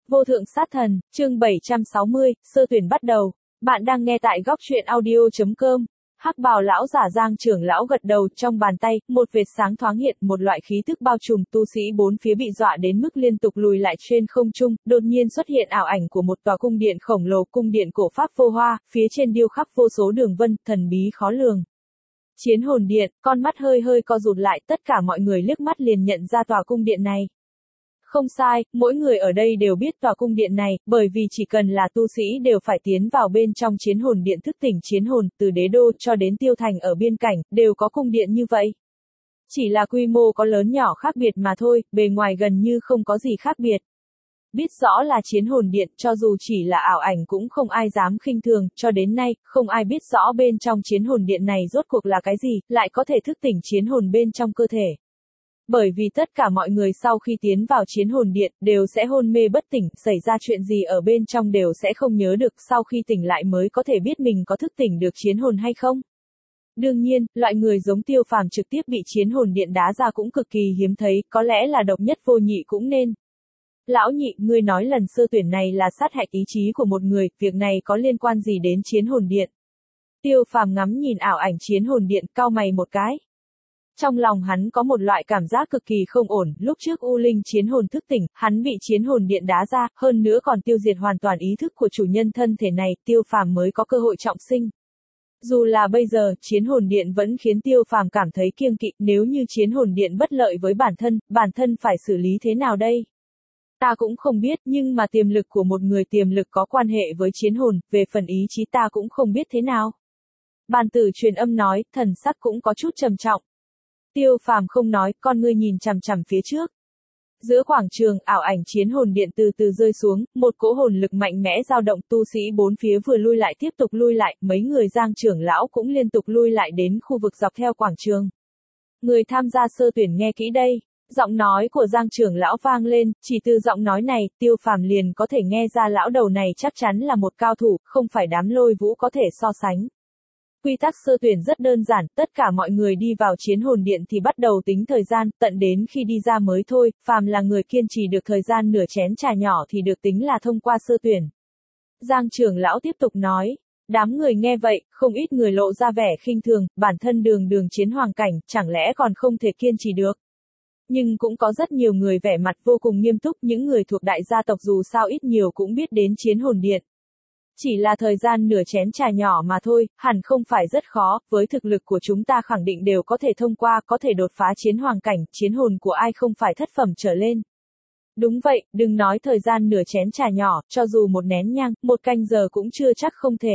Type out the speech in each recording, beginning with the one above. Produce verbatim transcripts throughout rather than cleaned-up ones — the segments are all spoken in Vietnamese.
Vô thượng sát thần, chương bảy trăm sáu mươi, sơ tuyển bắt đầu. Bạn đang nghe tại góc truyện audio chấm com. Hắc bào lão giả Giang trưởng lão gật đầu, trong bàn tay, một vệt sáng thoáng hiện, một loại khí thức bao trùm, tu sĩ bốn phía bị dọa đến mức liên tục lùi lại trên không trung, đột nhiên xuất hiện ảo ảnh của một tòa cung điện khổng lồ, cung điện cổ pháp vô hoa, phía trên điêu khắc vô số đường vân, thần bí khó lường. Chiến hồn điện, con mắt hơi hơi co rụt lại, tất cả mọi người liếc mắt liền nhận ra tòa cung điện này. Không sai, mỗi người ở đây đều biết tòa cung điện này, bởi vì chỉ cần là tu sĩ đều phải tiến vào bên trong chiến hồn điện thức tỉnh chiến hồn, từ đế đô cho đến tiêu thành ở biên cảnh, đều có cung điện như vậy. Chỉ là quy mô có lớn nhỏ khác biệt mà thôi, bề ngoài gần như không có gì khác biệt. Biết rõ là chiến hồn điện, cho dù chỉ là ảo ảnh cũng không ai dám khinh thường, cho đến nay, không ai biết rõ bên trong chiến hồn điện này rốt cuộc là cái gì, lại có thể thức tỉnh chiến hồn bên trong cơ thể. Bởi vì tất cả mọi người sau khi tiến vào chiến hồn điện, đều sẽ hôn mê bất tỉnh, xảy ra chuyện gì ở bên trong đều sẽ không nhớ được, sau khi tỉnh lại mới có thể biết mình có thức tỉnh được chiến hồn hay không. Đương nhiên, loại người giống Tiêu Phàm trực tiếp bị chiến hồn điện đá ra cũng cực kỳ hiếm thấy, có lẽ là độc nhất vô nhị cũng nên. Lão nhị, ngươi nói lần sơ tuyển này là sát hạch ý chí của một người, việc này có liên quan gì đến chiến hồn điện? Tiêu Phàm ngắm nhìn ảo ảnh chiến hồn điện, cau mày một cái. Trong lòng hắn có một loại cảm giác cực kỳ không ổn, lúc trước U Linh chiến hồn thức tỉnh, hắn bị chiến hồn điện đá ra, hơn nữa còn tiêu diệt hoàn toàn ý thức của chủ nhân thân thể này, Tiêu Phàm mới có cơ hội trọng sinh. Dù là bây giờ, chiến hồn điện vẫn khiến Tiêu Phàm cảm thấy kiêng kỵ, nếu như chiến hồn điện bất lợi với bản thân, bản thân phải xử lý thế nào đây? Ta cũng không biết, nhưng mà tiềm lực của một người tiềm lực có quan hệ với chiến hồn, về phần ý chí ta cũng không biết thế nào. Bàn tử truyền âm nói, thần sắc cũng có chút trầm trọng. Tiêu Phàm không nói, con ngươi nhìn chằm chằm phía trước. Giữa quảng trường, ảo ảnh chiến hồn điện từ từ rơi xuống, một cỗ hồn lực mạnh mẽ dao động, tu sĩ bốn phía vừa lui lại tiếp tục lui lại, mấy người Giang trưởng lão cũng liên tục lui lại đến khu vực dọc theo quảng trường. Người tham gia sơ tuyển nghe kỹ đây. Giọng nói của Giang trưởng lão vang lên, chỉ từ giọng nói này, Tiêu Phàm liền có thể nghe ra lão đầu này chắc chắn là một cao thủ, không phải đám lôi vũ có thể so sánh. Quy tắc sơ tuyển rất đơn giản, tất cả mọi người đi vào chiến hồn điện thì bắt đầu tính thời gian, tận đến khi đi ra mới thôi, phàm là người kiên trì được thời gian nửa chén trà nhỏ thì được tính là thông qua sơ tuyển. Giang trưởng lão tiếp tục nói, đám người nghe vậy, không ít người lộ ra vẻ khinh thường, bản thân đường đường chiến hoàng cảnh, chẳng lẽ còn không thể kiên trì được. Nhưng cũng có rất nhiều người vẻ mặt vô cùng nghiêm túc, những người thuộc đại gia tộc dù sao ít nhiều cũng biết đến chiến hồn điện. Chỉ là thời gian nửa chén trà nhỏ mà thôi, hẳn không phải rất khó, với thực lực của chúng ta khẳng định đều có thể thông qua, có thể đột phá chiến hoàng cảnh, chiến hồn của ai không phải thất phẩm trở lên. Đúng vậy, đừng nói thời gian nửa chén trà nhỏ, cho dù một nén nhang, một canh giờ cũng chưa chắc không thể.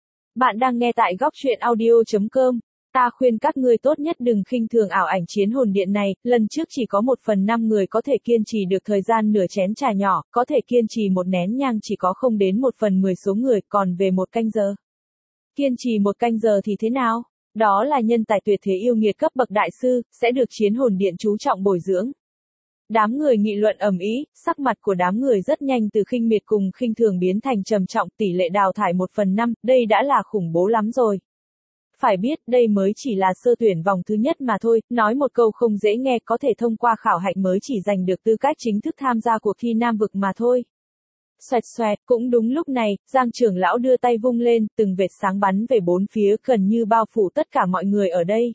Bạn đang nghe tại góc truyện audio chấm com. Ta khuyên các ngươi tốt nhất đừng khinh thường ảo ảnh chiến hồn điện này, lần trước chỉ có một phần năm người có thể kiên trì được thời gian nửa chén trà nhỏ, có thể kiên trì một nén nhang chỉ có không đến một phần mười số người, còn về một canh giờ. Kiên trì một canh giờ thì thế nào? Đó là nhân tài tuyệt thế yêu nghiệt cấp bậc đại sư, sẽ được chiến hồn điện chú trọng bồi dưỡng. Đám người nghị luận ầm ĩ, sắc mặt của đám người rất nhanh từ khinh miệt cùng khinh thường biến thành trầm trọng, tỷ lệ đào thải một phần năm, đây đã là khủng bố lắm rồi. Phải biết, đây mới chỉ là sơ tuyển vòng thứ nhất mà thôi, nói một câu không dễ nghe, có thể thông qua khảo hạch mới chỉ giành được tư cách chính thức tham gia cuộc thi nam vực mà thôi. Xoẹt xoẹt, cũng đúng lúc này, Giang trưởng lão đưa tay vung lên, từng vệt sáng bắn về bốn phía, gần như bao phủ tất cả mọi người ở đây.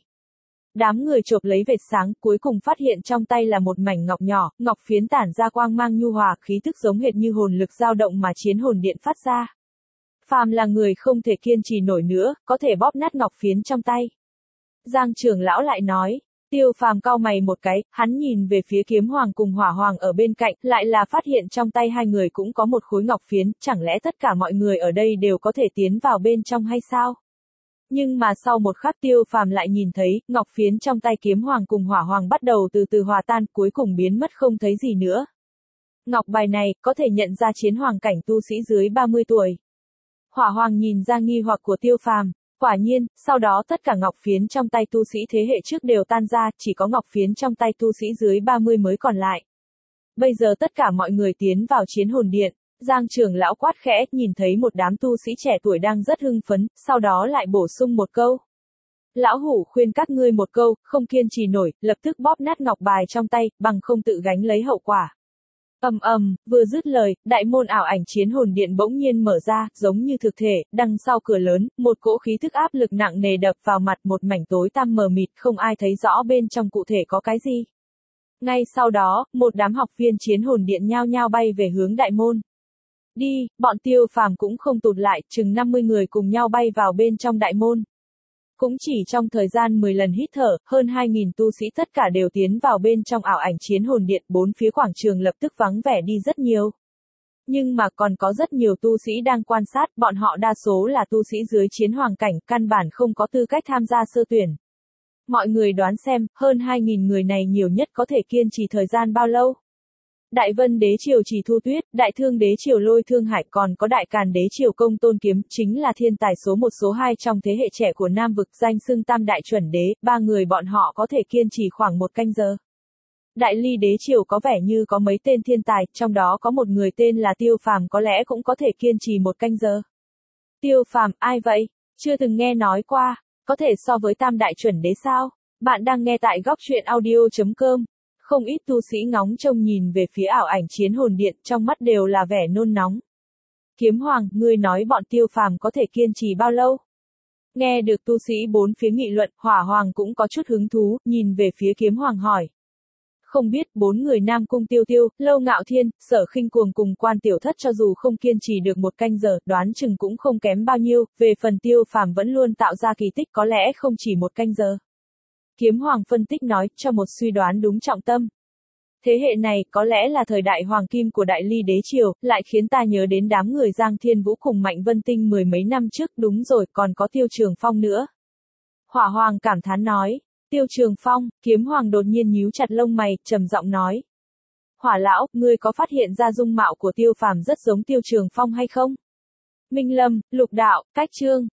Đám người chộp lấy vệt sáng, cuối cùng phát hiện trong tay là một mảnh ngọc nhỏ, ngọc phiến tản ra quang mang nhu hòa, khí tức giống hệt như hồn lực dao động mà chiến hồn điện phát ra. Phàm là người không thể kiên trì nổi nữa, có thể bóp nát ngọc phiến trong tay. Giang trưởng lão lại nói, Tiêu Phàm cau mày một cái, hắn nhìn về phía kiếm hoàng cùng hỏa hoàng ở bên cạnh, lại là phát hiện trong tay hai người cũng có một khối ngọc phiến, chẳng lẽ tất cả mọi người ở đây đều có thể tiến vào bên trong hay sao? Nhưng mà sau một khắc Tiêu Phàm lại nhìn thấy, ngọc phiến trong tay kiếm hoàng cùng hỏa hoàng bắt đầu từ từ hòa tan, cuối cùng biến mất không thấy gì nữa. Ngọc bài này, có thể nhận ra chiến hoàng cảnh tu sĩ dưới ba mươi tuổi. Hỏa hoàng nhìn ra nghi hoặc của Tiêu Phàm, quả nhiên, sau đó tất cả ngọc phiến trong tay tu sĩ thế hệ trước đều tan ra, chỉ có ngọc phiến trong tay tu sĩ dưới ba mươi mới còn lại. Bây giờ tất cả mọi người tiến vào chiến hồn điện, Giang trưởng lão quát khẽ, nhìn thấy một đám tu sĩ trẻ tuổi đang rất hưng phấn, sau đó lại bổ sung một câu. Lão hủ khuyên các ngươi một câu, không kiên trì nổi, lập tức bóp nát ngọc bài trong tay, bằng không tự gánh lấy hậu quả. Ầm ầm, vừa dứt lời, đại môn ảo ảnh chiến hồn điện bỗng nhiên mở ra, giống như thực thể, đằng sau cửa lớn, một cỗ khí thức áp lực nặng nề đập vào mặt, một mảnh tối tăm mờ mịt, không ai thấy rõ bên trong cụ thể có cái gì. Ngay sau đó, một đám học viên chiến hồn điện nhao nhao bay về hướng đại môn. Đi, bọn Tiêu Phàm cũng không tụt lại, chừng năm mươi người cùng nhau bay vào bên trong đại môn. Cũng chỉ trong thời gian mười lần hít thở, hơn hai nghìn tu sĩ tất cả đều tiến vào bên trong ảo ảnh chiến hồn điện, bốn phía quảng trường lập tức vắng vẻ đi rất nhiều. Nhưng mà còn có rất nhiều tu sĩ đang quan sát, bọn họ đa số là tu sĩ dưới chiến hoàng cảnh, căn bản không có tư cách tham gia sơ tuyển. Mọi người đoán xem, hơn hai nghìn người này nhiều nhất có thể kiên trì thời gian bao lâu? Đại Vân Đế Triều Trì Thu Tuyết, Đại Thương Đế Triều Lôi Thương Hải, còn có Đại Càn Đế Triều Công Tôn Kiếm, chính là thiên tài số một số hai trong thế hệ trẻ của Nam vực, danh xưng Tam Đại Chuẩn Đế, ba người bọn họ có thể kiên trì khoảng một canh giờ. Đại Ly Đế Triều có vẻ như có mấy tên thiên tài, trong đó có một người tên là Tiêu Phàm có lẽ cũng có thể kiên trì một canh giờ. Tiêu Phàm, ai vậy? Chưa từng nghe nói qua, có thể so với Tam Đại Chuẩn Đế sao? Bạn đang nghe tại góc truyện audio chấm com. Không ít tu sĩ ngóng trông nhìn về phía ảo ảnh chiến hồn điện, trong mắt đều là vẻ nôn nóng. Kiếm Hoàng, ngươi nói bọn Tiêu Phàm có thể kiên trì bao lâu? Nghe được tu sĩ bốn phía nghị luận, Hỏa Hoàng cũng có chút hứng thú, nhìn về phía Kiếm Hoàng hỏi. Không biết, bốn người Nam Cung Tiêu Tiêu, Lâu Ngạo Thiên, Sở Khinh Cuồng cùng Quan Tiểu Thất cho dù không kiên trì được một canh giờ, đoán chừng cũng không kém bao nhiêu, về phần Tiêu Phàm vẫn luôn tạo ra kỳ tích, có lẽ không chỉ một canh giờ. Kiếm Hoàng phân tích nói, cho một suy đoán đúng trọng tâm. Thế hệ này, có lẽ là thời đại hoàng kim của Đại Ly Đế Triều, lại khiến ta nhớ đến đám người Giang Thiên Vũ cùng Mạnh Vân Tinh mười mấy năm trước, đúng rồi, còn có Tiêu Trường Phong nữa. Hỏa Hoàng cảm thán nói, Tiêu Trường Phong, Kiếm Hoàng đột nhiên nhíu chặt lông mày, trầm giọng nói. Hỏa lão, ngươi có phát hiện ra dung mạo của Tiêu Phàm rất giống Tiêu Trường Phong hay không? Minh Lâm, Lục Đạo, Cách Chương,